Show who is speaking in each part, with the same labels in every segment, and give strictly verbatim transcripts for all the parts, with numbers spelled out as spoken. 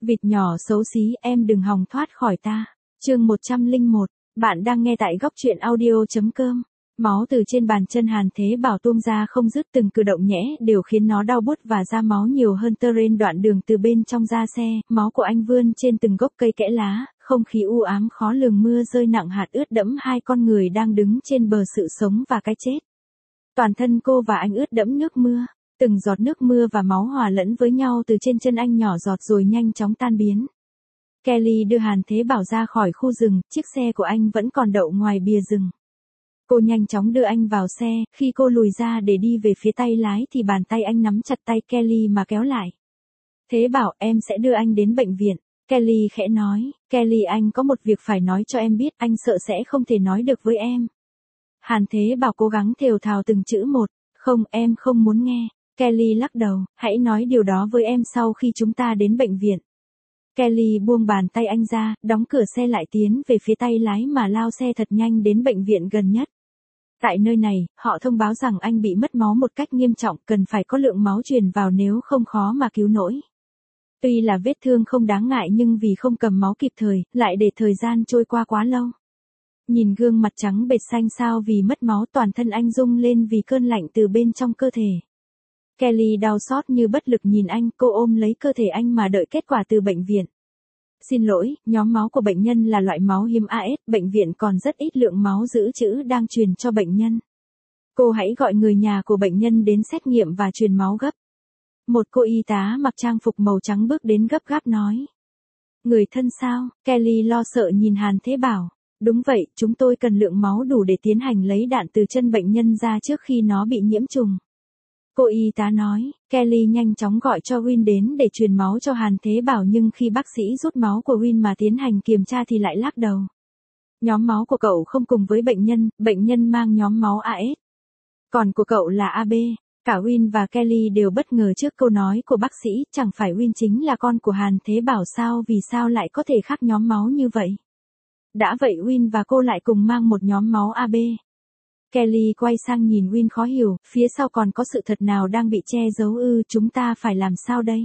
Speaker 1: Vịt nhỏ xấu xí, em đừng hòng thoát khỏi ta. Chương một trăm lẻ một, bạn đang nghe tại góc truyện audio chấm com. Máu từ trên bàn chân Hàn Thế Bảo tuôn ra không dứt, từng cử động nhẽ đều khiến nó đau buốt và ra máu nhiều hơn tơ rên đoạn đường từ bên trong ra xe. Máu của anh vươn trên từng gốc cây kẽ lá, không khí u ám khó lường, mưa rơi nặng hạt ướt đẫm hai con người đang đứng trên bờ sự sống và cái chết. Toàn thân cô và anh ướt đẫm nước mưa, từng giọt nước mưa và máu hòa lẫn với nhau từ trên chân anh nhỏ giọt rồi nhanh chóng tan biến. Kelly đưa Hàn Thế Bảo ra khỏi khu rừng, chiếc xe của anh vẫn còn đậu ngoài bìa rừng. Cô nhanh chóng đưa anh vào xe, khi cô lùi ra để đi về phía tay lái thì bàn tay anh nắm chặt tay Kelly mà kéo lại. Thế Bảo, em sẽ đưa anh đến bệnh viện. Kelly khẽ nói, Kelly, anh có một việc phải nói cho em biết, anh sợ sẽ không thể nói được với em. Hàn Thế Bảo cố gắng thều thào từng chữ một, không, em không muốn nghe. Kelly lắc đầu, hãy nói điều đó với em sau khi chúng ta đến bệnh viện. Kelly buông bàn tay anh ra, đóng cửa xe lại, tiến về phía tay lái mà lao xe thật nhanh đến bệnh viện gần nhất. Tại nơi này, họ thông báo rằng anh bị mất máu một cách nghiêm trọng, cần phải có lượng máu truyền vào nếu không khó mà cứu nổi. Tuy là vết thương không đáng ngại nhưng vì không cầm máu kịp thời, lại để thời gian trôi qua quá lâu. Nhìn gương mặt trắng bệch xanh xao vì mất máu, toàn thân anh rung lên vì cơn lạnh từ bên trong cơ thể. Kelly đau xót như bất lực nhìn anh, cô ôm lấy cơ thể anh mà đợi kết quả từ bệnh viện. Xin lỗi, nhóm máu của bệnh nhân là loại máu hiếm a ét, bệnh viện còn rất ít lượng máu dự trữ đang truyền cho bệnh nhân. Cô hãy gọi người nhà của bệnh nhân đến xét nghiệm và truyền máu gấp. Một cô y tá mặc trang phục màu trắng bước đến gấp gáp nói. Người thân sao? Kelly lo sợ nhìn Hàn Thế Bảo. Đúng vậy, chúng tôi cần lượng máu đủ để tiến hành lấy đạn từ chân bệnh nhân ra trước khi nó bị nhiễm trùng. Cô y tá nói, Kelly nhanh chóng gọi cho Win đến để truyền máu cho Hàn Thế Bảo, nhưng khi bác sĩ rút máu của Win mà tiến hành kiểm tra thì lại lắc đầu. Nhóm máu của cậu không cùng với bệnh nhân, bệnh nhân mang nhóm máu a ét. Còn của cậu là a bê. Cả Win và Kelly đều bất ngờ trước câu nói của bác sĩ, chẳng phải Win chính là con của Hàn Thế Bảo sao, vì sao lại có thể khác nhóm máu như vậy? Đã vậy Win và cô lại cùng mang một nhóm máu a bê. Kelly quay sang nhìn Win khó hiểu, phía sau còn có sự thật nào đang bị che giấu ư, chúng ta phải làm sao đây?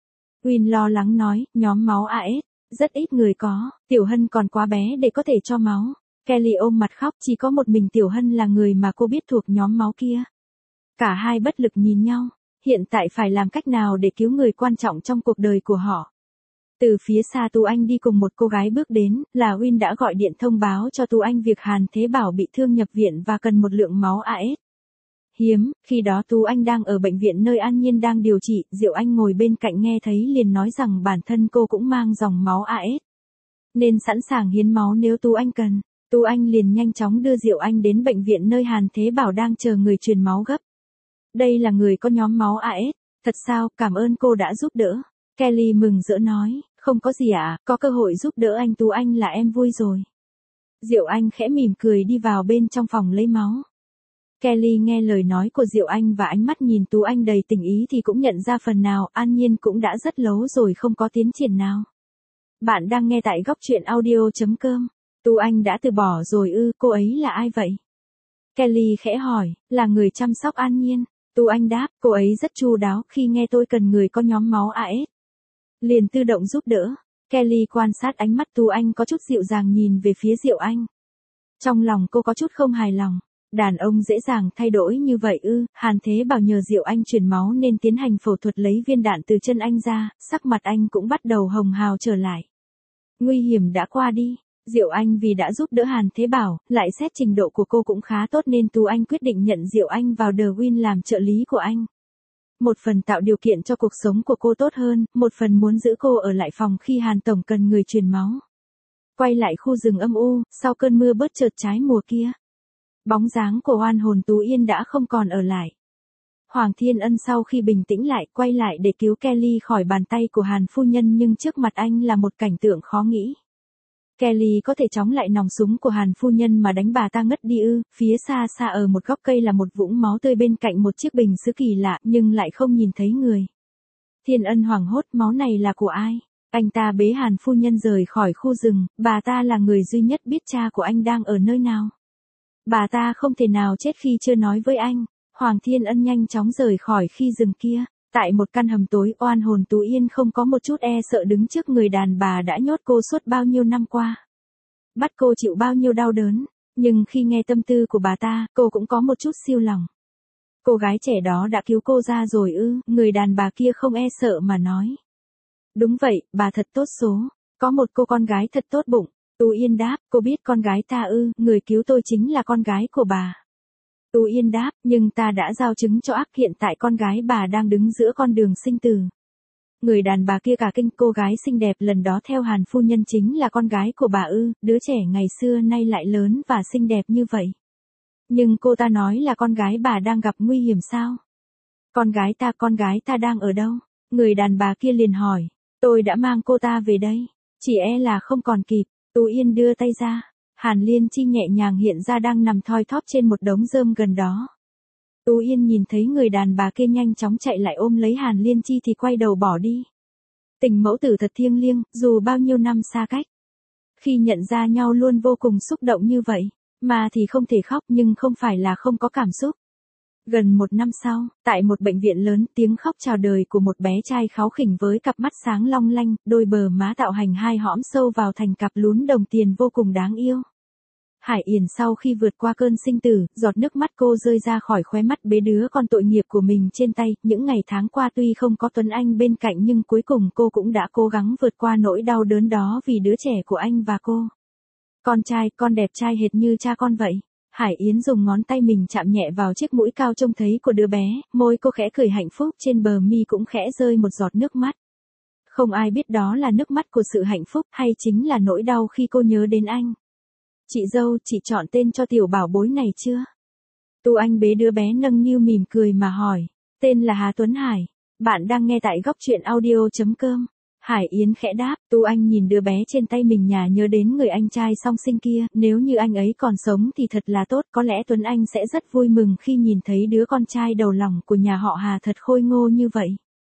Speaker 1: Win lo lắng nói, nhóm máu a ét, rất ít người có, Tiểu Hân còn quá bé để có thể cho máu. Kelly ôm mặt khóc, chỉ có một mình Tiểu Hân là người mà cô biết thuộc nhóm máu kia. Cả hai bất lực nhìn nhau, hiện tại phải làm cách nào để cứu người quan trọng trong cuộc đời của họ. Từ phía xa Tú Anh đi cùng một cô gái bước đến, là Win đã gọi điện thông báo cho Tú Anh việc Hàn Thế Bảo bị thương nhập viện và cần một lượng máu a ét. Hiếm, khi đó Tú Anh đang ở bệnh viện nơi An Nhiên đang điều trị, Diệu Anh ngồi bên cạnh nghe thấy liền nói rằng bản thân cô cũng mang dòng máu a ét. Nên sẵn sàng hiến máu nếu Tú Anh cần. Tú Anh liền nhanh chóng đưa Diệu Anh đến bệnh viện nơi Hàn Thế Bảo đang chờ người truyền máu gấp. Đây là người có nhóm máu a ét, thật sao, cảm ơn cô đã giúp đỡ. Kelly mừng rỡ nói, không có gì ạ, à, có cơ hội giúp đỡ anh Tú Anh là em vui rồi. Diệu Anh khẽ mỉm cười đi vào bên trong phòng lấy máu. Kelly nghe lời nói của Diệu Anh và ánh mắt nhìn Tú Anh đầy tình ý thì cũng nhận ra phần nào An Nhiên cũng đã rất lâu rồi không có tiến triển nào. Bạn đang nghe tại góc truyện audio chấm com. Tú Anh đã từ bỏ rồi ư, cô ấy là ai vậy? Kelly khẽ hỏi, là người chăm sóc An Nhiên. Tú Anh đáp, cô ấy rất chu đáo, khi nghe tôi cần người có nhóm máu a ét. Liền tự động giúp đỡ. Kelly quan sát ánh mắt Tú Anh có chút dịu dàng nhìn về phía Diệu Anh. Trong lòng cô có chút không hài lòng. Đàn ông dễ dàng thay đổi như vậy ư? Hàn Thế Bảo nhờ Diệu Anh truyền máu nên tiến hành phẫu thuật lấy viên đạn từ chân anh ra, sắc mặt anh cũng bắt đầu hồng hào trở lại. Nguy hiểm đã qua đi. Diệu Anh vì đã giúp đỡ Hàn Thế Bảo, lại xét trình độ của cô cũng khá tốt nên Tú Anh quyết định nhận Diệu Anh vào The Win làm trợ lý của anh. Một phần tạo điều kiện cho cuộc sống của cô tốt hơn, một phần muốn giữ cô ở lại phòng khi Hàn Tổng cần người truyền máu. Quay lại khu rừng âm u, sau cơn mưa bớt chợt trái mùa kia. Bóng dáng của oan hồn Tú Yên đã không còn ở lại. Hoàng Thiên Ân sau khi bình tĩnh lại, quay lại để cứu Kelly khỏi bàn tay của Hàn phu nhân, nhưng trước mặt anh là một cảnh tượng khó nghĩ. Kelly có thể chống lại nòng súng của Hàn phu nhân mà đánh bà ta ngất đi ư? Phía xa xa ở một góc cây là một vũng máu tươi bên cạnh một chiếc bình sứ kỳ lạ, nhưng lại không nhìn thấy người. Thiên Ân hoảng hốt, máu này là của ai? Anh ta bế Hàn phu nhân rời khỏi khu rừng, bà ta là người duy nhất biết cha của anh đang ở nơi nào. Bà ta không thể nào chết khi chưa nói với anh. Hoàng Thiên Ân nhanh chóng rời khỏi khi rừng kia. Tại một căn hầm tối oan hồn Tú Yên không có một chút e sợ đứng trước người đàn bà đã nhốt cô suốt bao nhiêu năm qua. Bắt cô chịu bao nhiêu đau đớn, nhưng khi nghe tâm tư của bà ta, cô cũng có một chút siêu lòng. Cô gái trẻ đó đã cứu cô ra rồi ư, người đàn bà kia không e sợ mà nói. Đúng vậy, bà thật tốt số, có một cô con gái thật tốt bụng. Tú Yên đáp, cô biết con gái ta ư, người cứu tôi chính là con gái của bà. Tú Yên đáp, nhưng ta đã giao chứng cho ác, hiện tại con gái bà đang đứng giữa con đường sinh tử. Người đàn bà kia cả kinh, cô gái xinh đẹp lần đó theo Hàn phu nhân chính là con gái của bà ư, đứa trẻ ngày xưa nay lại lớn và xinh đẹp như vậy. Nhưng cô ta nói là con gái bà đang gặp nguy hiểm sao? Con gái ta, con gái ta đang ở đâu? Người đàn bà kia liền hỏi, tôi đã mang cô ta về đây, chỉ e là không còn kịp. Tú Yên đưa tay ra, Hàn Liên Chi nhẹ nhàng hiện ra đang nằm thoi thóp trên một đống rơm gần đó. Tú Yên nhìn thấy người đàn bà kia nhanh chóng chạy lại ôm lấy Hàn Liên Chi thì quay đầu bỏ đi. Tình mẫu tử thật thiêng liêng, dù bao nhiêu năm xa cách. Khi nhận ra nhau luôn vô cùng xúc động như vậy, mà thì không thể khóc nhưng không phải là không có cảm xúc. Gần một năm sau, tại một bệnh viện lớn, tiếng khóc chào đời của một bé trai kháu khỉnh với cặp mắt sáng long lanh, đôi bờ má tạo hành hai hõm sâu vào thành cặp lún đồng tiền vô cùng đáng yêu. Hải Yển sau khi vượt qua cơn sinh tử, giọt nước mắt cô rơi ra khỏi khóe mắt bế đứa con tội nghiệp của mình trên tay. Những ngày tháng qua tuy không có Tuấn Anh bên cạnh nhưng cuối cùng cô cũng đã cố gắng vượt qua nỗi đau đớn đó vì đứa trẻ của anh và cô. Con trai, con đẹp trai hệt như cha con vậy. Hải Yến dùng ngón tay mình chạm nhẹ vào chiếc mũi cao trông thấy của đứa bé, môi cô khẽ cười hạnh phúc, trên bờ mi cũng khẽ rơi một giọt nước mắt. Không ai biết đó là nước mắt của sự hạnh phúc hay chính là nỗi đau khi cô nhớ đến anh. Chị dâu, chị chọn tên cho tiểu bảo bối này chưa? Tú Anh bế đứa bé nâng niu mỉm cười mà hỏi. Tên là Hà Tuấn Hải. Bạn đang nghe tại góc truyện audio chấm com. Hải Yến khẽ đáp, Tú Anh nhìn đứa bé trên tay mình nhà nhớ đến người anh trai song sinh kia, nếu như anh ấy còn sống thì thật là tốt, có lẽ Tuấn Anh sẽ rất vui mừng khi nhìn thấy đứa con trai đầu lòng của nhà họ Hà thật khôi ngô như vậy.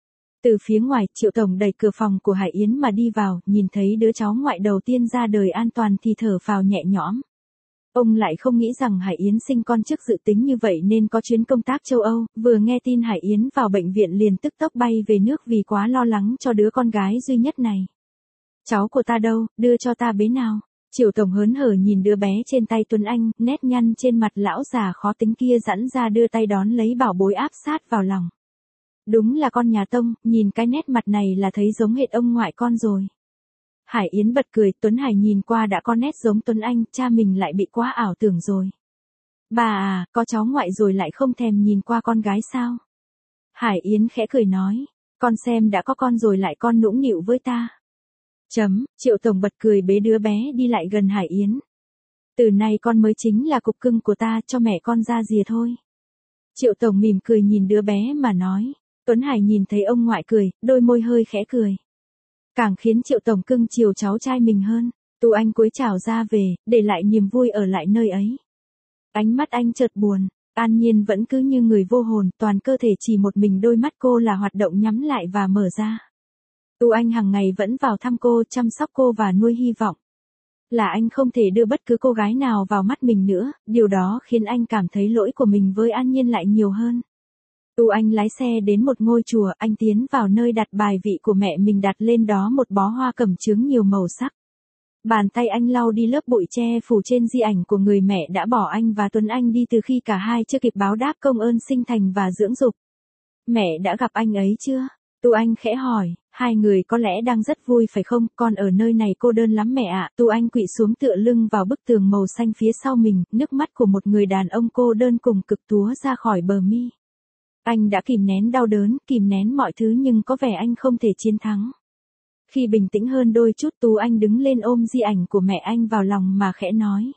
Speaker 1: Từ phía ngoài, Triệu Tổng đẩy cửa phòng của Hải Yến mà đi vào, nhìn thấy đứa cháu ngoại đầu tiên ra đời an toàn thì thở phào nhẹ nhõm. Ông lại không nghĩ rằng Hải Yến sinh con trước dự tính như vậy nên có chuyến công tác châu Âu, vừa nghe tin Hải Yến vào bệnh viện liền tức tốc bay về nước vì quá lo lắng cho đứa con gái duy nhất này. Cháu của ta đâu, đưa cho ta bế nào. Triệu Tổng hớn hở nhìn đứa bé trên tay Tuấn Anh, nét nhăn trên mặt lão già khó tính kia giãn ra đưa tay đón lấy bảo bối áp sát vào lòng. Đúng là con nhà Tông, nhìn cái nét mặt này là thấy giống hệt ông ngoại con rồi. Hải Yến bật cười, Tuấn Hải nhìn qua đã có nét giống Tuấn Anh, cha mình lại bị quá ảo tưởng rồi. Bà à, có cháu ngoại rồi lại không thèm nhìn qua con gái sao? Hải Yến khẽ cười nói, con xem đã có con rồi lại con nũng nịu với ta. Chấm, Triệu Tổng bật cười bế đứa bé đi lại gần Hải Yến. Từ nay con mới chính là cục cưng của ta, cho mẹ con ra rìa thôi. Triệu Tổng mỉm cười nhìn đứa bé mà nói. Tuấn Hải nhìn thấy ông ngoại cười, đôi môi hơi khẽ cười. Càng khiến Triệu Tổng cưng chiều cháu trai mình hơn. Tú Anh cúi chào ra về, để lại niềm vui ở lại nơi ấy. Ánh mắt anh chợt buồn, An Nhiên vẫn cứ như người vô hồn, toàn cơ thể chỉ một mình đôi mắt cô là hoạt động nhắm lại và mở ra. Tú Anh hàng ngày vẫn vào thăm cô, chăm sóc cô và nuôi hy vọng. Là anh không thể đưa bất cứ cô gái nào vào mắt mình nữa, điều đó khiến anh cảm thấy lỗi của mình với An Nhiên lại nhiều hơn. Tú Anh lái xe đến một ngôi chùa, anh tiến vào nơi đặt bài vị của mẹ mình, đặt lên đó một bó hoa cẩm chướng nhiều màu sắc. Bàn tay anh lau đi lớp bụi che phủ trên di ảnh của người mẹ đã bỏ anh và Tuấn Anh đi từ khi cả hai chưa kịp báo đáp công ơn sinh thành và dưỡng dục. Mẹ đã gặp anh ấy chưa? Tú Anh khẽ hỏi, hai người có lẽ đang rất vui phải không, con ở nơi này cô đơn lắm mẹ ạ. Tú Anh quỵ xuống tựa lưng vào bức tường màu xanh phía sau mình, nước mắt của một người đàn ông cô đơn cùng cực túa ra khỏi bờ mi. Anh đã kìm nén đau đớn, kìm nén mọi thứ nhưng có vẻ anh không thể chiến thắng. Khi bình tĩnh hơn đôi chút, Tú Anh đứng lên ôm di ảnh của mẹ anh vào lòng mà khẽ nói.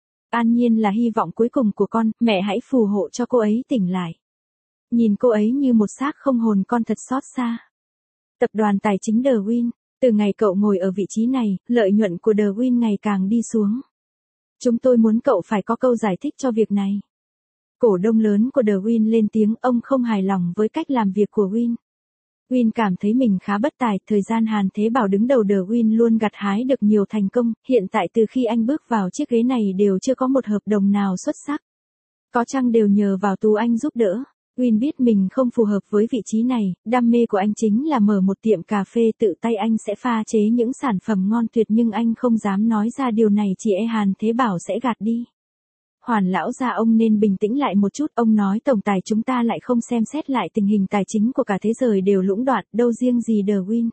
Speaker 1: An Nhiên là hy vọng cuối cùng của con, mẹ hãy phù hộ cho cô ấy tỉnh lại. Nhìn cô ấy như một xác không hồn, con thật xót xa. Tập đoàn tài chính The Win, từ ngày cậu ngồi ở vị trí này, lợi nhuận của The Win ngày càng đi xuống. Chúng tôi muốn cậu phải có câu giải thích cho việc này. Cổ đông lớn của The Win lên tiếng, ông không hài lòng với cách làm việc của Win. Win cảm thấy mình khá bất tài, thời gian Hàn Thế Bảo đứng đầu The Win luôn gặt hái được nhiều thành công, hiện tại từ khi anh bước vào chiếc ghế này đều chưa có một hợp đồng nào xuất sắc. Có chăng đều nhờ vào Tú Anh giúp đỡ. Win biết mình không phù hợp với vị trí này, đam mê của anh chính là mở một tiệm cà phê tự tay anh sẽ pha chế những sản phẩm ngon tuyệt nhưng anh không dám nói ra điều này chỉ e Hàn Thế Bảo sẽ gạt đi. Hoàn lão gia ông nên bình tĩnh lại một chút, ông nói tổng tài chúng ta lại không xem xét lại tình hình tài chính của cả thế giới đều lũng đoạn, đâu riêng gì The Win.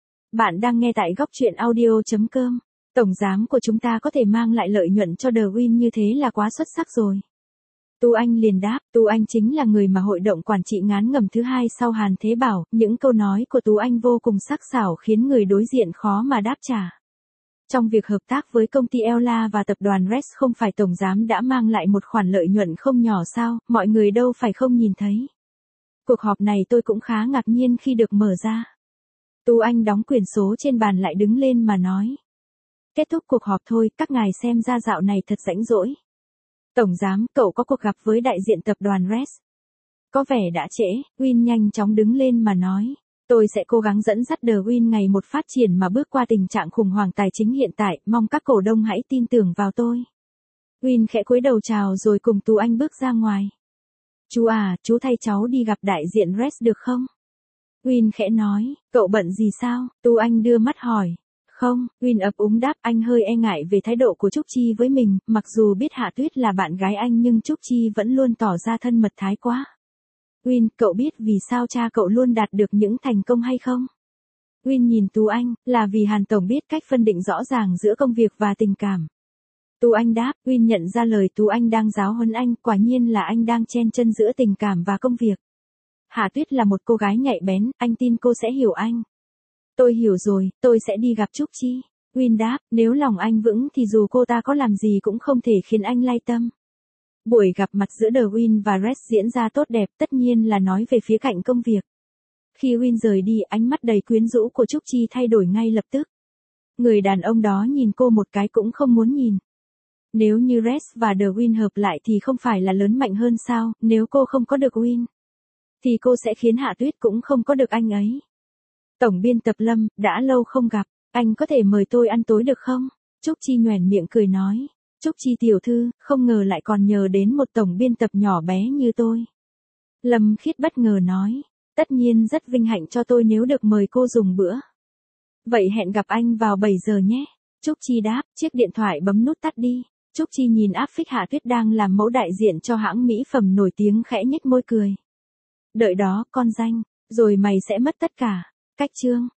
Speaker 1: Bạn đang nghe tại góc truyện audio.com. Tổng giám của chúng ta có thể mang lại lợi nhuận cho The Win như thế là quá xuất sắc rồi. Tu Anh liền đáp, Tu Anh chính là người mà hội đồng quản trị ngán ngẩm thứ hai sau Hàn Thế Bảo, những câu nói của Tú Anh vô cùng sắc sảo khiến người đối diện khó mà đáp trả. Trong việc hợp tác với công ty Ella và tập đoàn Res không phải tổng giám đã mang lại một khoản lợi nhuận không nhỏ sao, mọi người đâu phải không nhìn thấy. Cuộc họp này tôi cũng khá ngạc nhiên khi được mở ra. Tu Anh đóng quyển số trên bàn lại đứng lên mà nói. Kết thúc cuộc họp thôi, các ngài xem ra dạo này thật rãnh rỗi. Tổng giám, cậu có cuộc gặp với đại diện tập đoàn Res. Có vẻ đã trễ, Win nhanh chóng đứng lên mà nói. Tôi sẽ cố gắng dẫn dắt The Win ngày một phát triển mà bước qua tình trạng khủng hoảng tài chính hiện tại, mong các cổ đông hãy tin tưởng vào tôi. Win khẽ cúi đầu chào rồi cùng Tú Anh bước ra ngoài. Chú à, chú thay cháu đi gặp đại diện Res được không? Win khẽ nói, cậu bận gì sao? Tú Anh đưa mắt hỏi. Không, Win ấp úng đáp, anh hơi e ngại về thái độ của Trúc Chi với mình, mặc dù biết Hạ Tuyết là bạn gái anh nhưng Trúc Chi vẫn luôn tỏ ra thân mật thái quá. Win, cậu biết vì sao cha cậu luôn đạt được những thành công hay không? Win nhìn Tú Anh, là vì Hàn Tổng biết cách phân định rõ ràng giữa công việc và tình cảm. Tú Anh đáp, Win nhận ra lời Tú Anh đang giáo huấn anh, quả nhiên là anh đang chen chân giữa tình cảm và công việc. Hạ Tuyết là một cô gái nhạy bén, anh tin cô sẽ hiểu anh. Tôi hiểu rồi, tôi sẽ đi gặp Trúc Chi. Win đáp, nếu lòng anh vững thì dù cô ta có làm gì cũng không thể khiến anh lay tâm. Buổi gặp mặt giữa The Win và Res diễn ra tốt đẹp, tất nhiên là nói về phía cạnh công việc. Khi Win rời đi, ánh mắt đầy quyến rũ của Trúc Chi thay đổi ngay lập tức. Người đàn ông đó nhìn cô một cái cũng không muốn nhìn. Nếu như Res và The Win hợp lại thì không phải là lớn mạnh hơn sao, nếu cô không có được Win, thì cô sẽ khiến Hạ Tuyết cũng không có được anh ấy. Tổng biên tập Lâm, đã lâu không gặp, anh có thể mời tôi ăn tối được không? Trúc Chi nhoẻn miệng cười nói. Trúc Chi tiểu thư, không ngờ lại còn nhờ đến một tổng biên tập nhỏ bé như tôi. Lâm Khiết bất ngờ nói, tất nhiên rất vinh hạnh cho tôi nếu được mời cô dùng bữa. Vậy hẹn gặp anh vào bảy giờ nhé. Trúc Chi đáp, chiếc điện thoại bấm nút tắt đi. Trúc Chi nhìn áp phích Hạ Tuyết đang làm mẫu đại diện cho hãng mỹ phẩm nổi tiếng khẽ nhếch môi cười. Đợi đó, con danh, rồi mày sẽ mất tất cả. Cách chương.